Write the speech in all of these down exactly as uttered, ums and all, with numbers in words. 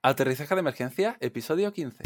Aterrizaje de emergencia, episodio quince.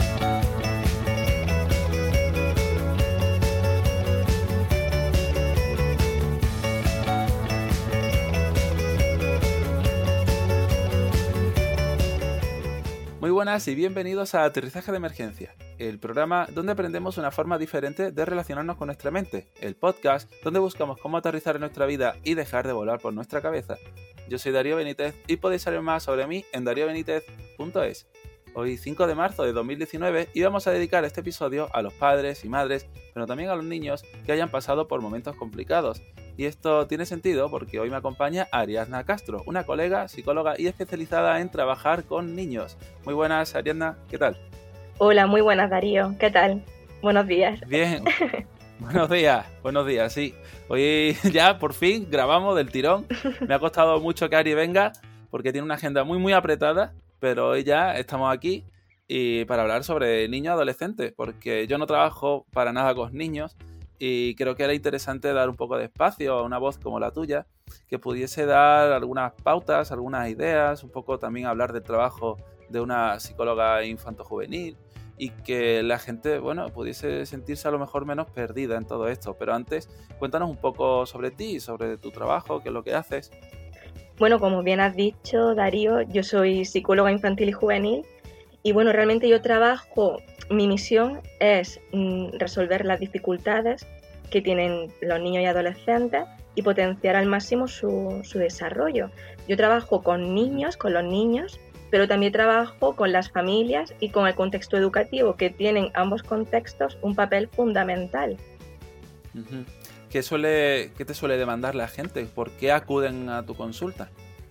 Muy buenas y bienvenidos a Aterrizaje de Emergencia, el programa donde aprendemos una forma diferente de relacionarnos con nuestra mente, el podcast donde buscamos cómo aterrizar en nuestra vida y dejar de volar por nuestra cabeza. Yo soy Darío Benítez y podéis saber más sobre mí en dario benítez punto es. Hoy cinco de marzo de dos mil diecinueve y vamos a dedicar este episodio a los padres y madres, pero también a los niños que hayan pasado por momentos complicados. Y esto tiene sentido porque hoy me acompaña Ariadna Castro, una colega, psicóloga y especializada en trabajar con niños. Muy buenas, Ariadna, ¿qué tal? Hola, muy buenas, Darío, ¿qué tal? Buenos días. Bien, buenos días, buenos días, sí. Hoy ya por fin grabamos del tirón. Me ha costado mucho que Ari venga porque tiene una agenda muy muy apretada, pero hoy ya estamos aquí y para hablar sobre niños y adolescentes, porque yo no trabajo para nada con niños y creo que era interesante dar un poco de espacio a una voz como la tuya, que pudiese dar algunas pautas, algunas ideas, un poco también hablar del trabajo de una psicóloga infanto-juvenil y que la gente, bueno, pudiese sentirse a lo mejor menos perdida en todo esto. Pero antes, cuéntanos un poco sobre ti, sobre tu trabajo, qué es lo que haces. Bueno, como bien has dicho, Darío, yo soy psicóloga infantil y juvenil y bueno, realmente yo trabajo, mi misión es mm, resolver las dificultades que tienen los niños y adolescentes y potenciar al máximo su, su desarrollo. Yo trabajo con niños, con los niños, pero también trabajo con las familias y con el contexto educativo, que tienen ambos contextos un papel fundamental. Uh-huh. ¿Qué, suele, ¿Qué te suele demandar la gente? ¿Por qué acuden a tu consulta?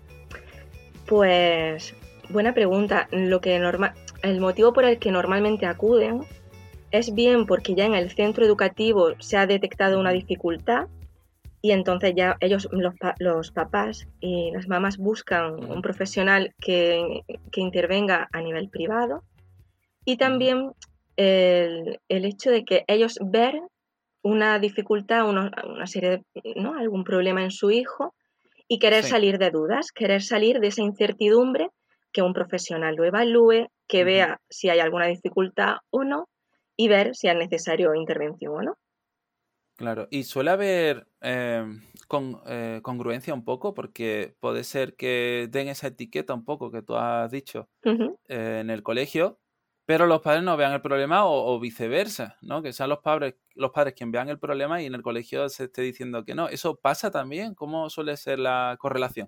Pues, buena pregunta. Lo que norma- el motivo por el que normalmente acuden es bien porque ya en el centro educativo se ha detectado una dificultad y entonces ya ellos, los, pa- los papás y las mamás buscan Uh-huh. un profesional que, que intervenga a nivel privado y también uh-huh. el, el hecho de que ellos ver una dificultad, una, una serie de, ¿no? algún problema en su hijo y querer sí. salir de dudas, querer salir de esa incertidumbre, que un profesional lo evalúe, que uh-huh. vea si hay alguna dificultad o no y ver si es necesario intervención o no. Claro, y suele haber eh, con, eh, congruencia un poco, porque puede ser que den esa etiqueta un poco que tú has dicho uh-huh. eh, en el colegio, pero los padres no vean el problema o, o viceversa, ¿no? Que sean los padres, los padres quienes vean el problema y en el colegio se esté diciendo que no. ¿Eso pasa también? ¿Cómo suele ser la correlación?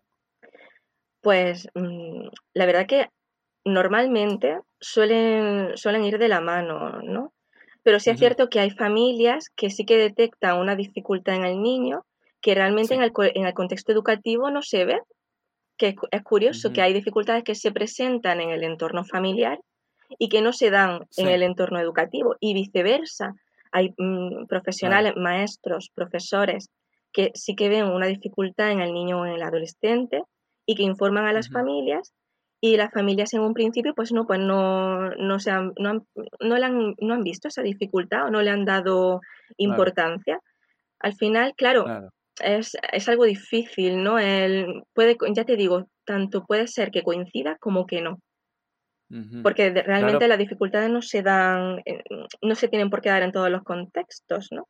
Pues mmm, la verdad que normalmente suelen, suelen ir de la mano, ¿no? Pero sí es uh-huh. cierto que hay familias que sí que detectan una dificultad en el niño que realmente sí. en, el, en el contexto educativo no se ve, que es curioso uh-huh. que hay dificultades que se presentan en el entorno familiar y que no se dan sí. en el entorno educativo y viceversa. Hay mmm, profesionales, claro. maestros, profesores que sí que ven una dificultad en el niño o en el adolescente y que informan a las uh-huh. familias y las familias en un principio pues no pues no no se han, no, han, no, le han, no han visto esa dificultad o no le han dado importancia. Claro. Al final, claro, claro. Es, es algo difícil, ¿no? El, puede, ya te digo, tanto puede ser que coincida como que no. Uh-huh. Porque de, realmente claro. las dificultades no se dan, eh, no se tienen por qué dar en todos los contextos, ¿no?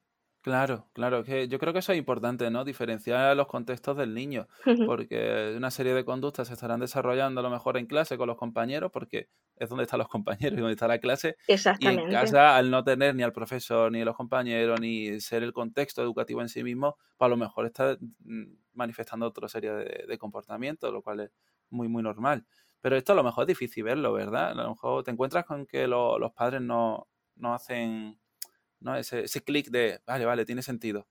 Claro, claro, que yo creo que eso es importante, ¿no? Diferenciar los contextos del niño, uh-huh. porque una serie de conductas se estarán desarrollando a lo mejor en clase con los compañeros, porque es donde están los compañeros y donde está la clase. Exactamente. Y en casa, al no tener ni al profesor, ni los compañeros, ni ser el contexto educativo en sí mismo, pues a lo mejor está manifestando otra serie de, de comportamientos, lo cual es muy, muy normal. Pero esto a lo mejor es difícil verlo, ¿verdad? A lo mejor te encuentras con que lo, los padres no, no hacen... ¿no? Ese, ese clic de, vale, vale, tiene sentido.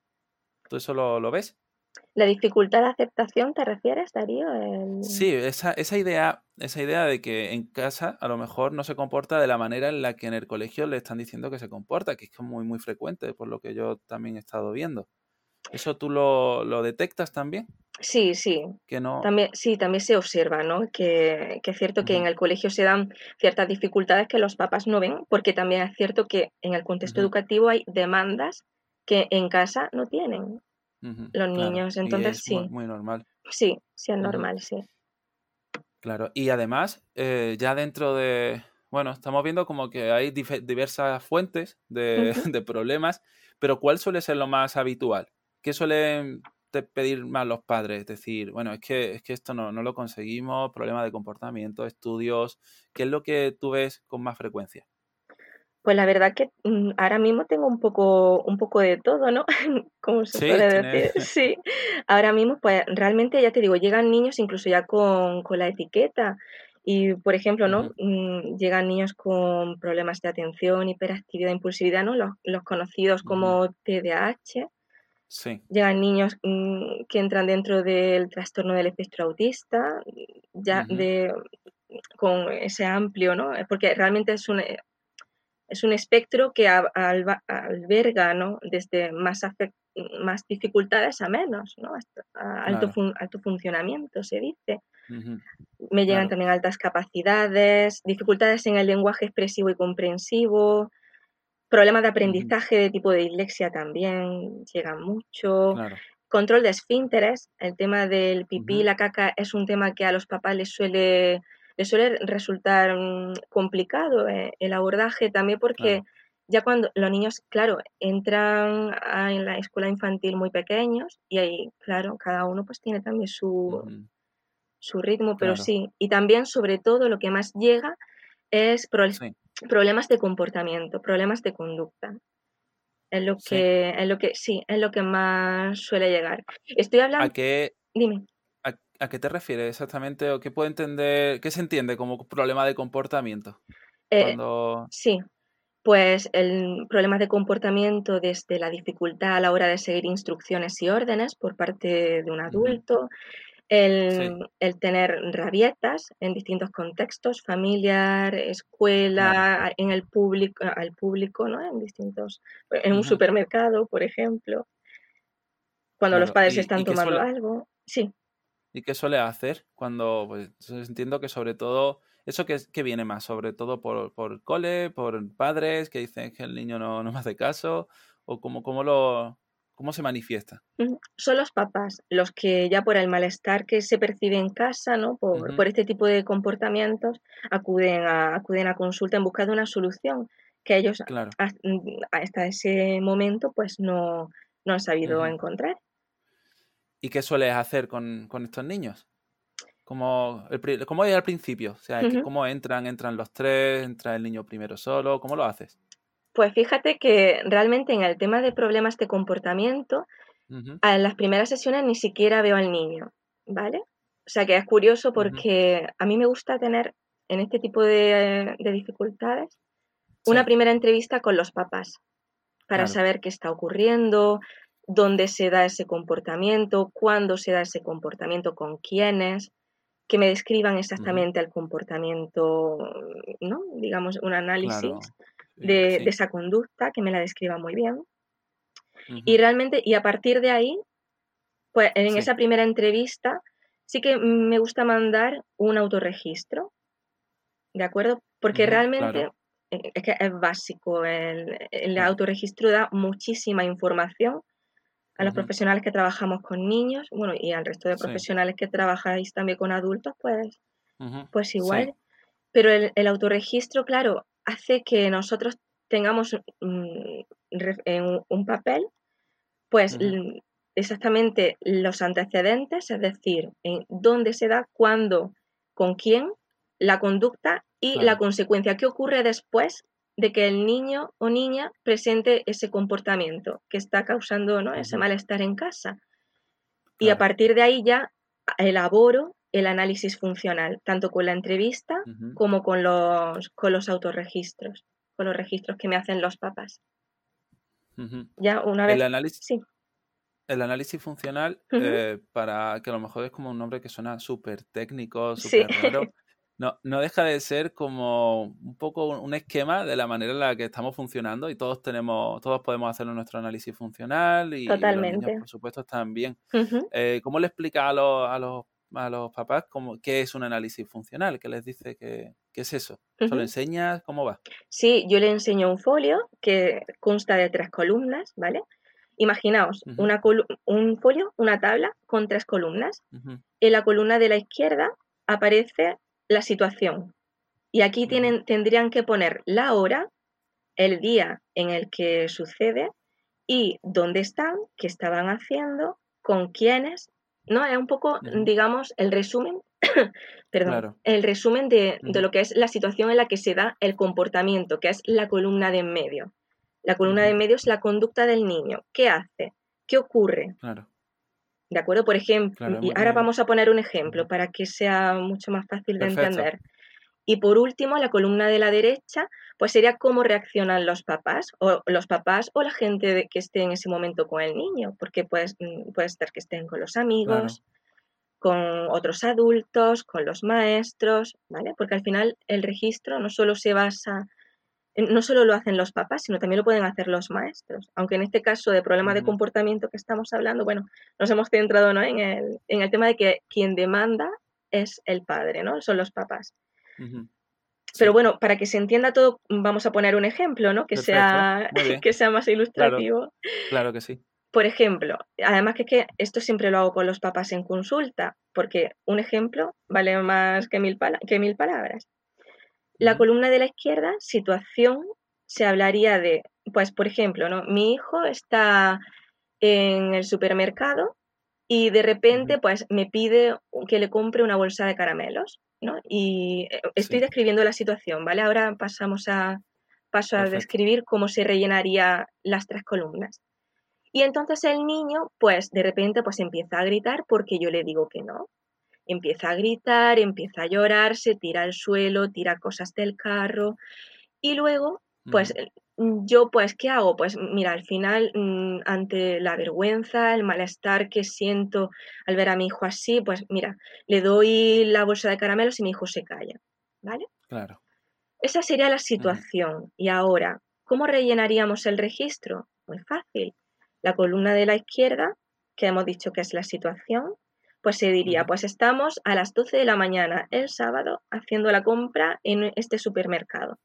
¿Tú eso lo, lo ves? ¿La dificultad de aceptación te refieres, Darío? El... Sí, esa, esa, idea, esa idea de que en casa a lo mejor no se comporta de la manera en la que en el colegio le están diciendo que se comporta, que es muy, muy frecuente, por lo que yo también he estado viendo. ¿Eso tú lo, lo detectas también? Sí, sí. Que no... También, sí, también se observa, ¿no? Que, que es cierto uh-huh. que en el colegio se dan ciertas dificultades que los papás no ven, porque también es cierto que en el contexto uh-huh. educativo hay demandas que en casa no tienen uh-huh. los claro. niños. Entonces, y es sí. Muy, muy normal. Sí, sí es normal, uh-huh. sí. Claro, y además, eh, ya dentro de, bueno, estamos viendo como que hay dif- diversas fuentes de, Ujú. de problemas, pero ¿cuál suele ser lo más habitual? ¿Qué suelen te pedir más los padres? Es decir, bueno, es que, es que esto no, no lo conseguimos, problemas de comportamiento, estudios, ¿qué es lo que tú ves con más frecuencia? Pues la verdad que, mm, ahora mismo tengo un poco un poco de todo, ¿no? Como se Sí, suele tiene... decir. Sí. Ahora mismo, pues, realmente, ya te digo, llegan niños incluso ya con con la etiqueta. Y, por ejemplo, ¿no? Ujú, Mm, llegan niños con problemas de atención, hiperactividad, impulsividad, ¿no? Los los conocidos ujú. como T D A H. Sí. Llegan niños, mm, que entran dentro del trastorno del espectro autista, ya Ujú, de con ese amplio, ¿no? Eh, porque realmente es un, eh, es un espectro que a- alba- alberga, ¿no? Desde más, afec- más dificultades a menos, ¿no? Hasta a alto, claro. fun- alto funcionamiento, se dice. Ujú, Me llegan claro. también altas capacidades, dificultades en el lenguaje expresivo y comprensivo, problemas de Ujú, aprendizaje de tipo de dislexia también llegan mucho. claro. Control de esfínteres, el tema del pipí y Ujú, la caca es un tema que a los papás les suele, les suele resultar mm, complicado, eh, el abordaje también porque claro. ya cuando los niños, claro, entran a- en la escuela infantil muy pequeños y ahí, claro, cada uno pues tiene también su, Ujú, su ritmo, pero claro. sí. Y también, sobre todo, lo que más llega es pro- Sí. problemas de comportamiento, problemas de conducta. Es lo Sí. que, es lo que, sí, es lo que más suele llegar. Estoy ¿A hablando, qué, dime. ¿A, a qué te refieres exactamente o qué puede entender, qué se entiende como problema de comportamiento? Eh, Cuando... sí, pues el problemas de comportamiento desde la dificultad a la hora de seguir instrucciones y órdenes por parte de un Ujú, adulto, sí, el, el tener rabietas en distintos contextos, familiar, claro. escuela, en el público, al público, ¿no? En distintos, en un Ujú, supermercado, por ejemplo, cuando los claro. padres ¿Y, están y qué tomando suele, algo. Sí. y qué suele hacer cuando, pues entonces entiendo que sobre todo, eso que, que viene más, sobre todo por, por cole, por padres que dicen que el niño no, no me hace caso, o cómo, cómo lo, cómo se manifiesta? Ujú. Son los papás los que ya por el malestar que se percibe en casa, ¿no? Por, Ujú, por este tipo de comportamientos, acuden a, acuden a consulta en busca de una solución que ellos claro. has- hasta ese momento pues no, no han sabido Ujú. encontrar. ¿Y qué sueles hacer con, con estos niños? ¿Cómo, el pri- cómo es al principio? O sea, que Ujú. ¿cómo entran? ¿Entran los tres? ¿Entra el niño primero solo? ¿Cómo lo haces? Pues fíjate que realmente en el tema de problemas de comportamiento, Ujú, en las primeras sesiones ni siquiera veo al niño, ¿vale? O sea que es curioso ujú. porque a mí me gusta tener en este tipo de, de dificultades una Sí, primera entrevista con los papás para claro. saber qué está ocurriendo, dónde se da ese comportamiento, cuándo se da ese comportamiento, con quiénes, que me describan Ujú, exactamente el comportamiento, ¿no? Digamos, un análisis claro. Sí, de, de sí. esa conducta, que me la describa muy bien. Y Ujú, realmente, y a partir de ahí, pues en sí. esa primera entrevista, sí que me gusta mandar un autorregistro, ¿de acuerdo? Porque Ujú, realmente claro. eh, es que es básico, el, el Claro. autorregistro da muchísima información a los Ujú, profesionales que trabajamos con niños, bueno, y al resto de sí. profesionales que trabajáis también con adultos, pues, Ujú, pues sí. igual. Pero el, el autorregistro, claro, hace que nosotros tengamos mm, re- en un, un papel, pues Ujú, l- exactamente los antecedentes, es decir, en dónde se da, cuándo, con quién, la conducta y la claro. consecuencia. ¿Qué ocurre después de que el niño o niña presente ese comportamiento que está causando, ¿no? Ese Ujú, malestar en casa? Y a claro. partir de ahí ya elaboro el análisis funcional, tanto con la entrevista Ujú, como con los, con los autorregistros, con los registros que me hacen los papás. ujú. Ya una El vez, análisis, sí. el análisis funcional, Ujú. eh, para que a lo mejor es como un nombre que suena súper técnico, Sí. súper raro. No, no deja de ser como un poco un un esquema de la manera en la que estamos funcionando y todos tenemos, todos podemos hacer nuestro análisis funcional y, y los niños, Totalmente. por supuesto, también. Ujú. Eh, ¿cómo le explica a los, a los, a los papás cómo, qué es un análisis funcional? ¿Qué les dice que, qué es eso? ¿Se lo Ujú. enseñas? ¿Cómo va? Sí, yo le enseño un folio que consta de tres columnas, ¿vale? Imaginaos Ujú, una colu- un folio, una tabla con tres columnas. ujú, En la columna de la izquierda aparece la situación. Y aquí tienen, tendrían que poner la hora, el día en el que sucede y dónde están, qué estaban haciendo, con quiénes, ¿no? Es un poco, Uh-huh. digamos, el resumen, perdón, Claro. el resumen de, Uh-huh. de lo que es la situación en la que se da el comportamiento, que es la columna de en medio. La columna Uh-huh. de en medio es la conducta del niño. ¿Qué hace? ¿Qué ocurre? Claro. ¿De acuerdo? Por ejemplo, Claro, y muy, ahora muy bien. vamos a poner un ejemplo Uh-huh. para que sea mucho más fácil de Perfecto. entender. Y por último, la columna de la derecha, pues sería cómo reaccionan los papás o los papás o la gente de, que esté en ese momento con el niño, porque puede, puede ser que estén con los amigos, Claro. con otros adultos, con los maestros, ¿vale? Porque al final el registro no solo se basa, no solo lo hacen los papás, sino también lo pueden hacer los maestros. Aunque en este caso de problema Uh-huh. de comportamiento que estamos hablando, bueno, nos hemos centrado, ¿no? en, el, en el tema de que quien demanda es el padre, ¿no? Son los papás. Uh-huh. Pero Sí. bueno, para que se entienda todo, vamos a poner un ejemplo, ¿no? Que Perfecto. sea, Muy bien. que sea más Claro. ilustrativo. Claro que sí. Por ejemplo, además que, es que esto siempre lo hago con los papás en consulta, porque un ejemplo vale más que mil, pala- que mil palabras. La Uh-huh. columna de la izquierda, situación, se hablaría de, pues por ejemplo, ¿no? Mi hijo está en el supermercado y de repente Uh-huh. pues me pide que le compre una bolsa de caramelos, ¿no? Y eh, estoy Sí. describiendo la situación, ¿vale? Ahora pasamos a, paso a Perfecto. describir cómo se rellenaría las tres columnas. Y entonces el niño pues de repente pues empieza a gritar porque yo le digo que no. Empieza a gritar, empieza a llorar, se tira al suelo, tira cosas del carro y luego pues Uh-huh. yo, pues, ¿qué hago? Pues mira, al final, mmm, ante la vergüenza, el malestar que siento al ver a mi hijo así, pues mira, le doy la bolsa de caramelos y mi hijo se calla, ¿vale? Claro. Esa sería la Uh-huh. situación. Y ahora, ¿cómo rellenaríamos el registro? Muy fácil. La columna de la izquierda, que hemos dicho que es la situación, pues se diría, Uh-huh. pues estamos a las doce de la mañana el sábado haciendo la compra en este supermercado.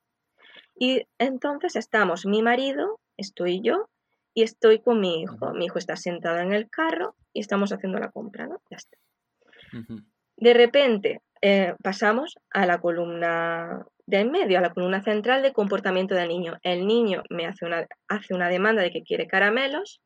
Y entonces estamos mi marido, estoy yo y estoy con mi hijo. Uh-huh. Mi hijo está sentado en el carro y estamos haciendo la compra, ¿no? Ya está. Uh-huh. De repente eh, pasamos a la columna de en medio, a la columna central de comportamiento del niño. El niño me hace una, hace una demanda de que quiere caramelos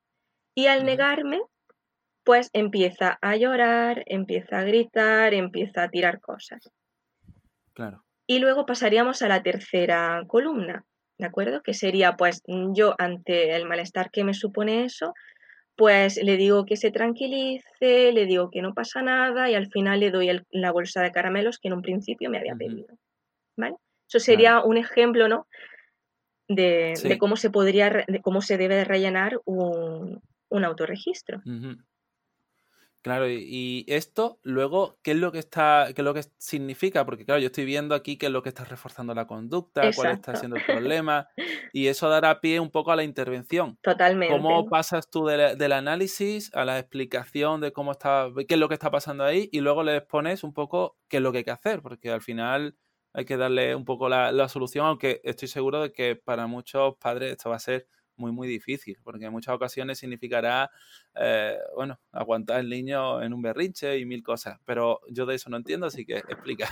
y al Uh-huh. negarme, pues empieza a llorar, empieza a gritar, empieza a tirar cosas. Claro. Y luego pasaríamos a la tercera columna, ¿de acuerdo? Que sería, pues, yo ante el malestar que me supone eso, pues le digo que se tranquilice, le digo que no pasa nada y al final le doy el- la bolsa de caramelos que en un principio me había Uh-huh. pedido, ¿vale? Eso Claro. sería un ejemplo, ¿no? De, de Sí. cómo se podría, re- de cómo se debe rellenar un, un autorregistro. Uh-huh. Claro, y, y esto luego, ¿qué es lo que está, qué es lo que significa? Porque claro, yo estoy viendo aquí qué es lo que está reforzando la conducta, cuál está Exacto, siendo el problema, y eso dará pie un poco a la intervención. totalmente. ¿Cómo pasas tú de la- del análisis a la explicación de cómo está, qué es lo que está pasando ahí, y luego le expones un poco qué es lo que hay que hacer? Porque al final hay que darle un poco la, la solución, aunque estoy seguro de que para muchos padres esto va a ser muy, muy difícil, porque en muchas ocasiones significará eh, bueno, aguantar al niño en un berrinche y mil cosas, pero yo de eso no entiendo, así que explica.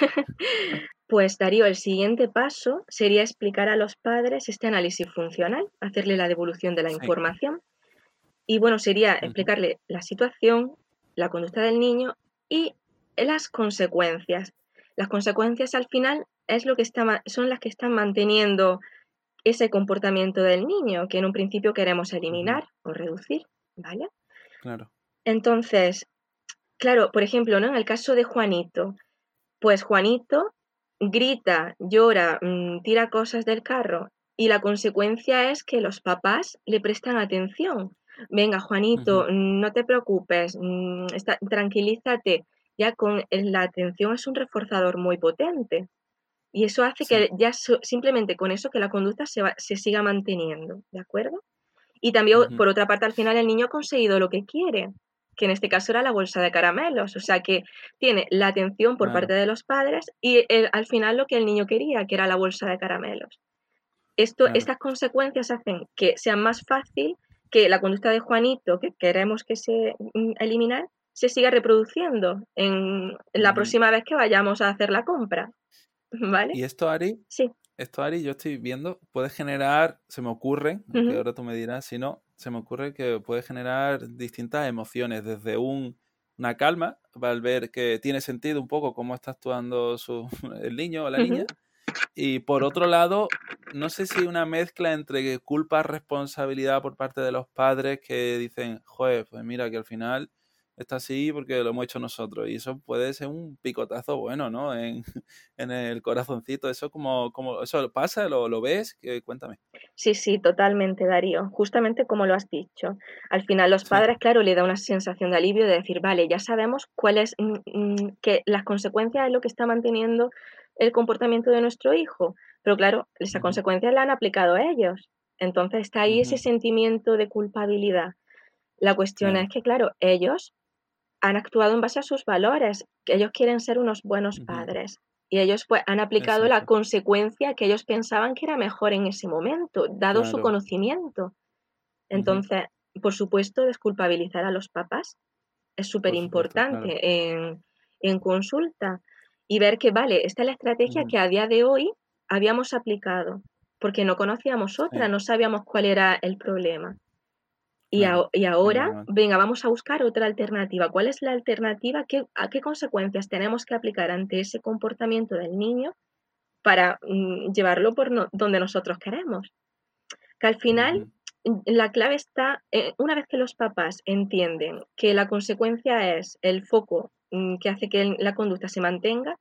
Pues Darío, el siguiente paso sería explicar a los padres este análisis funcional, hacerle la devolución de la Sí. información y bueno, sería Uh-huh. explicarle la situación, la conducta del niño y las consecuencias. Las consecuencias al final es lo que está, son las que están manteniendo ese comportamiento del niño que en un principio queremos Uh-huh. eliminar o reducir, ¿vale? Claro. Entonces, claro, por ejemplo, ¿no? En el caso de Juanito, pues Juanito grita, llora, mm, tira cosas del carro y la consecuencia es que los papás le prestan atención. Venga, Uh-huh. Juanito, mm, no te preocupes, mm, está- tranquilízate. Ya con el- la atención es un reforzador muy potente y eso hace Sí. que ya so- simplemente con eso que la conducta se, va- se siga manteniendo, ¿de acuerdo? Y también, Uh-huh. por otra parte, al final el niño ha conseguido lo que quiere, que en este caso era la bolsa de caramelos. O sea que tiene la atención por parte Claro. de los padres y el- al final lo que el niño quería, que era la bolsa de caramelos. Esto, Claro. estas consecuencias hacen que sea más fácil que la conducta de Juanito, que queremos que se mm, eliminar, se siga reproduciendo en la Ujú. próxima vez que vayamos a hacer la compra, ¿vale? Y esto, Ari, Sí. esto, Ari, yo estoy viendo, puede generar, se me ocurre, que Ujú, ahora tú me dirás, si no, se me ocurre que puede generar distintas emociones, desde un, una calma, al ver que tiene sentido un poco cómo está actuando su, el niño o la ujú. niña, y por otro lado, no sé si una mezcla entre culpa, responsabilidad por parte de los padres que dicen, joder, pues mira que al final está así porque lo hemos hecho nosotros. Y eso puede ser un picotazo bueno, ¿no? En, en el corazoncito. Eso como, como eso pasa, lo, lo ves, que cuéntame. Sí, sí, totalmente, Darío. Justamente como lo has dicho. Al final los Sí. padres, claro, le da una sensación de alivio de decir, vale, ya sabemos cuáles, mm, mm, que las consecuencias es lo que está manteniendo el comportamiento de nuestro hijo. Pero claro, esas Ujú, consecuencias las han aplicado a ellos. Entonces está ahí ese ujú, sentimiento de culpabilidad. La cuestión es claro. que, claro, ellos han actuado en base a sus valores, que ellos quieren ser unos buenos Ujú, padres. Y ellos pues han aplicado la exacto. consecuencia que ellos pensaban que era mejor en ese momento, dado su Claro. conocimiento. Ujú, Entonces, por supuesto, desculpabilizar a los papás es súper por supuesto, claro. importante en, en consulta y ver que, vale, esta es la estrategia Ujú, que a día de hoy habíamos aplicado, porque no conocíamos otra, sí, no sabíamos cuál era el problema. Y, claro. aho- y Es ahora, normal. venga, vamos a buscar otra alternativa. ¿Cuál es la alternativa? ¿Qué, a qué consecuencias tenemos que aplicar ante ese comportamiento del niño para mm, llevarlo por no- donde nosotros queremos? Que al final Ujú, mm, la clave está, eh, una vez que los papás entienden que la consecuencia es el foco mm, que hace que el- la conducta se mantenga,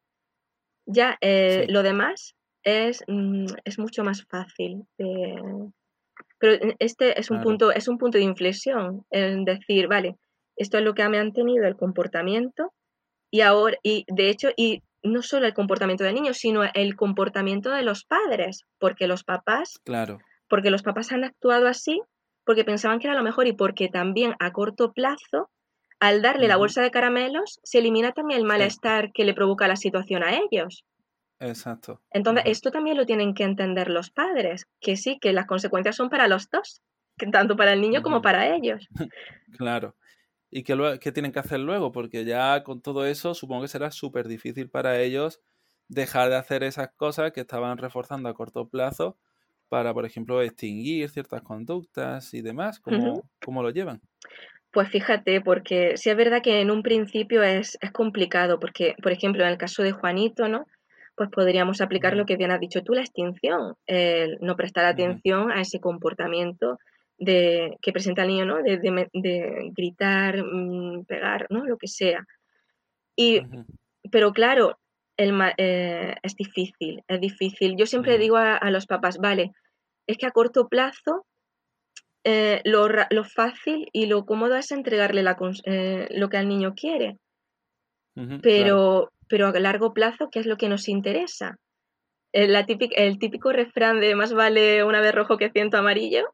ya eh, sí, lo demás es, mm, es mucho más fácil. de- pero eh, este es un claro. punto, es un punto de inflexión, en decir, vale, esto es lo que ha mantenido el comportamiento y ahora, y de hecho, y no solo el comportamiento del niño, sino el comportamiento de los padres, porque los papás, Claro. porque los papás han actuado así, porque pensaban que era lo mejor y porque también a corto plazo, al darle la Ujú, bolsa de caramelos, se elimina también el sí, malestar que le provoca la situación a ellos. exacto. Entonces, Ujú, esto también lo tienen que entender los padres, que sí, que las consecuencias son para los dos, que tanto para el niño como ujú. para ellos. Claro. ¿Y qué, lue- qué tienen que hacer luego? Porque ya con todo eso supongo que será súper difícil para ellos dejar de hacer esas cosas que estaban reforzando a corto plazo para, por ejemplo, extinguir ciertas conductas y demás. Ujú. ¿Cómo, cómo lo llevan? Pues fíjate, porque sí es verdad que en un principio es, es complicado, porque, por ejemplo, en el caso de Juanito, ¿no? Pues podríamos aplicar lo Ujú, que bien has dicho tú, la extinción, el no prestar ujú, atención a ese comportamiento de, que presenta el niño, ¿no? De, de me- de gritar, mm, pegar, ¿no? Lo que sea. Y, ujú, pero claro, el, ma- eh, es difícil, es difícil. Yo siempre ujú, digo a, a los papás, vale, es que a corto plazo eh, lo, ra- lo fácil y lo cómodo es entregarle la cons- eh, lo que al niño quiere, ujú, claro. pero, pero a largo plazo, ¿qué es lo que nos interesa? El, la típic- el típico refrán de más vale una vez rojo que ciento amarillo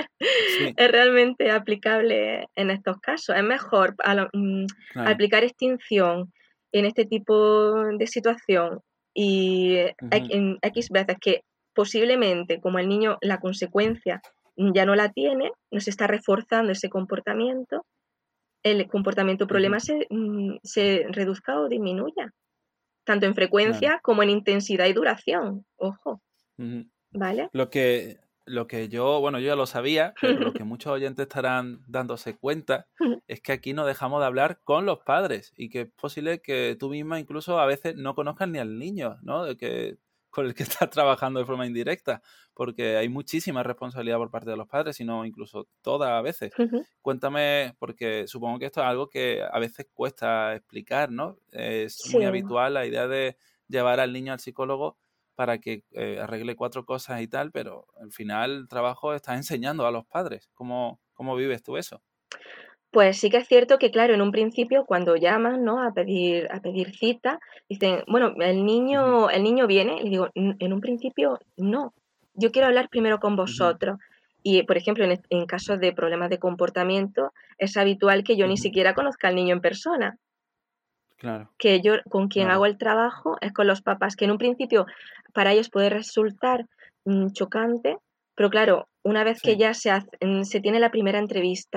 Sí, es realmente aplicable en estos casos. Es mejor a lo- mm, claro. aplicar extinción en este tipo de situación y eh, Ujú, en X veces que posiblemente, como el niño, la consecuencia ya no la tiene, nos está reforzando ese comportamiento, el comportamiento ujú, problema se, mm, se reduzca o disminuya, tanto en claro. frecuencia como en intensidad y duración. Ojo, Ujú. ¿vale? Lo que, lo que yo, bueno, yo ya lo sabía, pero lo que muchos oyentes estarán dándose cuenta es que aquí no dejamos de hablar con los padres y que es posible que tú misma incluso a veces no conozcas ni al niño, ¿no? De que, con el que estás trabajando de forma indirecta, porque hay muchísima responsabilidad por parte de los padres, sino incluso todas a veces. Cuéntame, porque supongo que esto es algo que a veces cuesta explicar, ¿no? Es Sí. muy habitual la idea de llevar al niño al psicólogo para que eh, arregle cuatro cosas y tal, pero al final el trabajo está enseñando a los padres. ¿Cómo, cómo vives tú eso? Pues sí que es cierto que, claro, en un principio cuando llaman, ¿no? A pedir, a pedir cita, dicen, bueno, el Ujú, niño, el niño viene, y digo, "N- en un principio no. Yo quiero hablar primero con ujú, vosotros. Y, por ejemplo, en, est- en casos de problemas de comportamiento, es habitual que yo ni ujú. siquiera conozca al niño en persona, Claro, que yo con quien claro. hago el trabajo es con los papás, que en un principio para ellos puede resultar mm, chocante, pero claro, una vez que Sí. ya se, hace- mm, se tiene la primera entrevista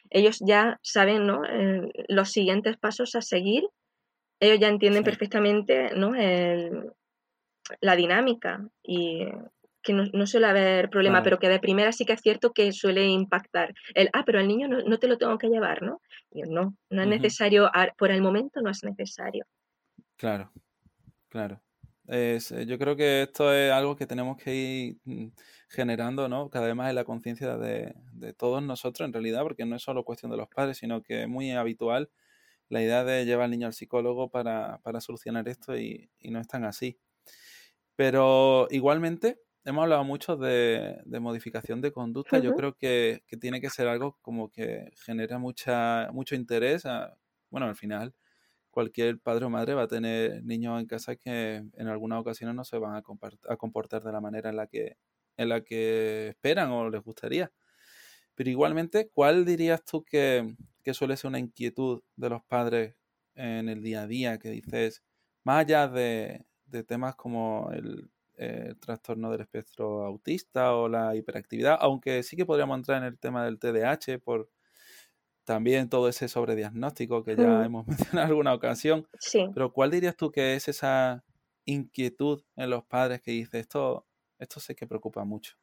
ellos ya saben, ¿no?, eh, los siguientes pasos a seguir. Ellos ya entienden Sí. perfectamente, ¿no?, el, la dinámica y que no, no suele haber problema, Claro. pero que de primera sí que es cierto que suele impactar. El, ah, pero al niño no, no te lo tengo que llevar, ¿no? Y yo, no, no es Ujú. necesario, a- por el momento no es necesario. Claro, claro. Es, eh, yo creo que esto es algo que tenemos que ir mm, generando, ¿no? Cada vez más en la conciencia de, de todos nosotros, en realidad, porque no es solo cuestión de los padres, sino que es muy habitual la idea de llevar al niño al psicólogo para, para solucionar esto y, y no es tan así. Pero igualmente, hemos hablado mucho de, de modificación de conducta. Yo Ujú. creo que, que tiene que ser algo como que genera mucha, mucho interés. A- bueno, al final, cualquier padre o madre va a tener niños en casa que en algunas ocasiones no se van a, compart- a comportar de la manera en la que, en la que esperan o les gustaría. Pero igualmente, ¿cuál dirías tú que, que suele ser una inquietud de los padres en el día a día? Que dices, más allá de, de temas como el, eh, trastorno del espectro autista o la hiperactividad, aunque sí que podríamos entrar en el tema del T D A H por también todo ese sobrediagnóstico que ya Mm, hemos mencionado en alguna ocasión, sí. pero ¿cuál dirías tú que es esa inquietud en los padres que dice esto, esto sé que preocupa mucho?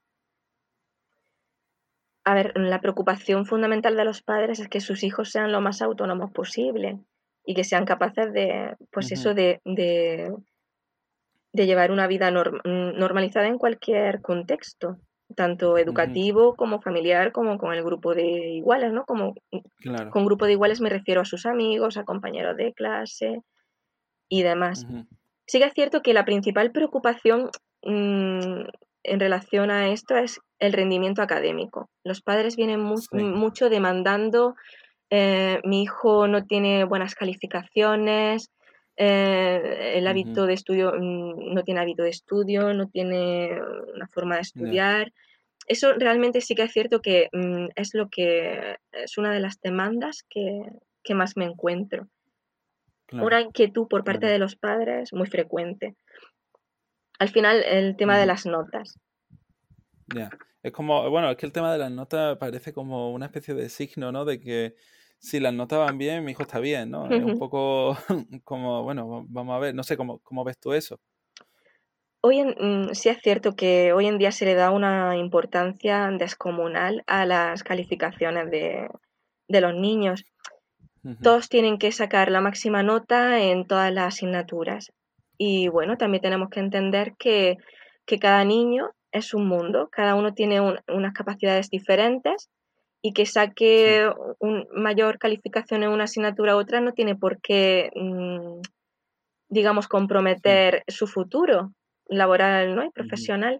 A ver, la preocupación fundamental de los padres es que sus hijos sean lo más autónomos posible y que sean capaces de, pues Ujú, eso, de, de, de llevar una vida norm- mm, normalizada en cualquier contexto, tanto ujú, educativo como familiar, como con el grupo de iguales, ¿no? Como mm, claro. con grupo de iguales me refiero a sus amigos, a compañeros de clase y demás. Ujú, Sí que es cierto que la principal preocupación mm, en relación a esto es el rendimiento académico. Los padres vienen mu- sí. mucho demandando, eh, mi hijo no tiene buenas calificaciones, eh, el Ujú, hábito de estudio, mm, no tiene hábito de estudio, no tiene una forma de ya, estudiar. Eso realmente sí que es cierto que mm, es lo que es una de las demandas que, que más me encuentro. Una claro, inquietud por parte claro. de los padres muy frecuente. Al final, el tema de Ujú, las notas. ya. Es como, bueno, es que el tema de las notas parece como una especie de signo, ¿no? De que si las notas van bien, mi hijo está bien, ¿no? Es un poco como, bueno, va- vamos a ver, no sé cómo, cómo ves tú eso. Hoy en, mm, sí es cierto que hoy en día se le da una importancia descomunal a las calificaciones de, de los niños. Ujú, Todos tienen que sacar la máxima nota en todas las asignaturas. Y bueno, también tenemos que entender que, que cada niño es un mundo, cada uno tiene un- unas capacidades diferentes y que sí, saque un mayor calificación en una asignatura u otra no tiene por qué, mm, digamos, sí, comprometer su futuro laboral, ¿no?, y ujú, profesional,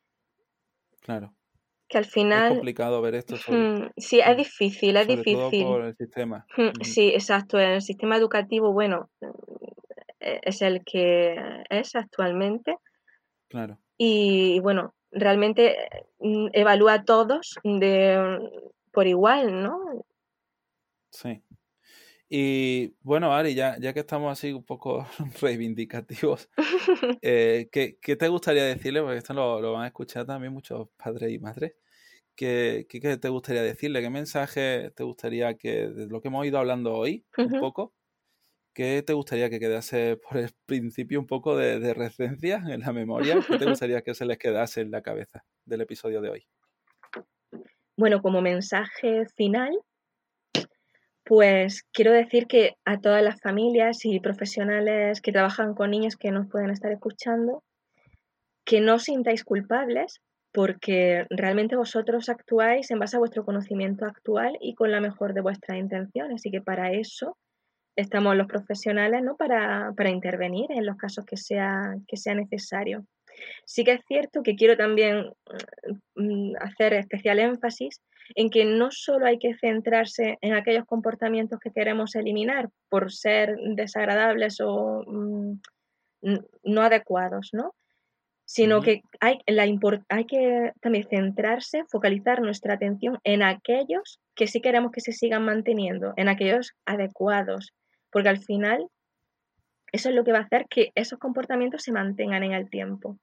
claro. que al Es final, complicado ver esto sobre, mm, sí, es mm, difícil, es sobre todo difícil. por el sistema. Mm, Ujú, sí, exacto. El sistema educativo, bueno, eh, es el que es actualmente claro, y, bueno, realmente mm, evalúa a todos de, por igual, ¿no? sí. Y bueno, Ari, ya, ya que estamos así un poco reivindicativos, eh, ¿qué, qué te gustaría decirle? Porque esto lo, lo van a escuchar también muchos padres y madres. ¿Qué, qué, qué te gustaría decirle? ¿Qué mensaje te gustaría que, de lo que hemos ido hablando hoy, un Ujú. poco, qué te gustaría que quedase por el principio un poco de, de recencia en la memoria? ¿Qué te gustaría que se les quedase en la cabeza del episodio de hoy? Bueno, como mensaje final, pues quiero decir que a todas las familias y profesionales que trabajan con niños que nos pueden estar escuchando, que no os sintáis culpables, porque realmente vosotros actuáis en base a vuestro conocimiento actual y con la mejor de vuestras intenciones, y que para eso estamos los profesionales, ¿no?, para, para intervenir en los casos que sea, que sea necesario. Sí que es cierto que quiero también mm, hacer especial énfasis en que no solo hay que centrarse en aquellos comportamientos que queremos eliminar por ser desagradables o mm, n- no adecuados, ¿no?, sino Ujú, que hay, la impor- hay que también centrarse, focalizar nuestra atención en aquellos que sí queremos que se sigan manteniendo, en aquellos adecuados, porque al final eso es lo que va a hacer que esos comportamientos se mantengan en el tiempo.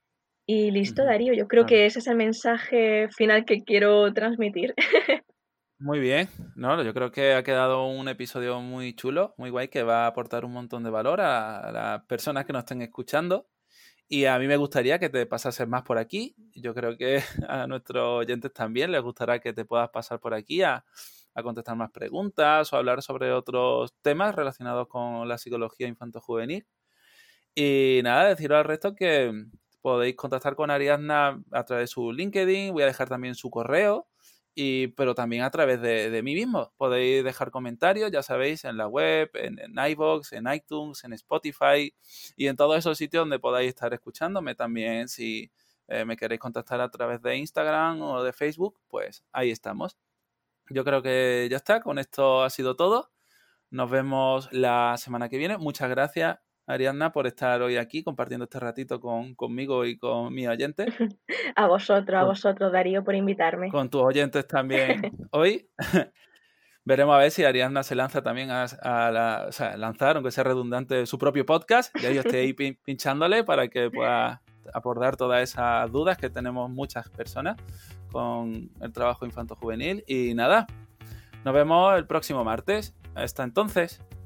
Y listo, ujú, Darío, yo creo claro. que ese es el mensaje final que quiero transmitir. Muy bien, ¿no? Yo creo que ha quedado un episodio muy chulo, muy guay, que va a aportar un montón de valor a, a las personas que nos estén escuchando. Y a mí me gustaría que te pasases más por aquí. Yo creo que a nuestros oyentes también les gustará que te puedas pasar por aquí a, a contestar más preguntas o hablar sobre otros temas relacionados con la psicología infanto-juvenil. Y nada, deciros al resto que podéis contactar con Ariadna a través de su LinkedIn, voy a dejar también su correo, y, pero también a través de, de mí mismo. Podéis dejar comentarios, ya sabéis, en la web, en, en iVoox, en iTunes, en Spotify y en todos esos sitios donde podáis estar escuchándome. También si eh, me queréis contactar a través de Instagram o de Facebook, pues ahí estamos. Yo creo que ya está, con esto ha sido todo. Nos vemos la semana que viene. Muchas gracias, Ariadna, por estar hoy aquí compartiendo este ratito con, conmigo y con mis oyentes. A vosotros, a Con, vosotros, Darío, por invitarme. con tus oyentes también hoy. Veremos a ver si Ariadna se lanza también a, a la, o sea, lanzar, aunque sea redundante, su propio podcast. Ya yo estoy ahí pin, pinchándole para que pueda abordar todas esas dudas que tenemos muchas personas con el trabajo infanto-juvenil. Y nada, nos vemos el próximo martes. Hasta entonces.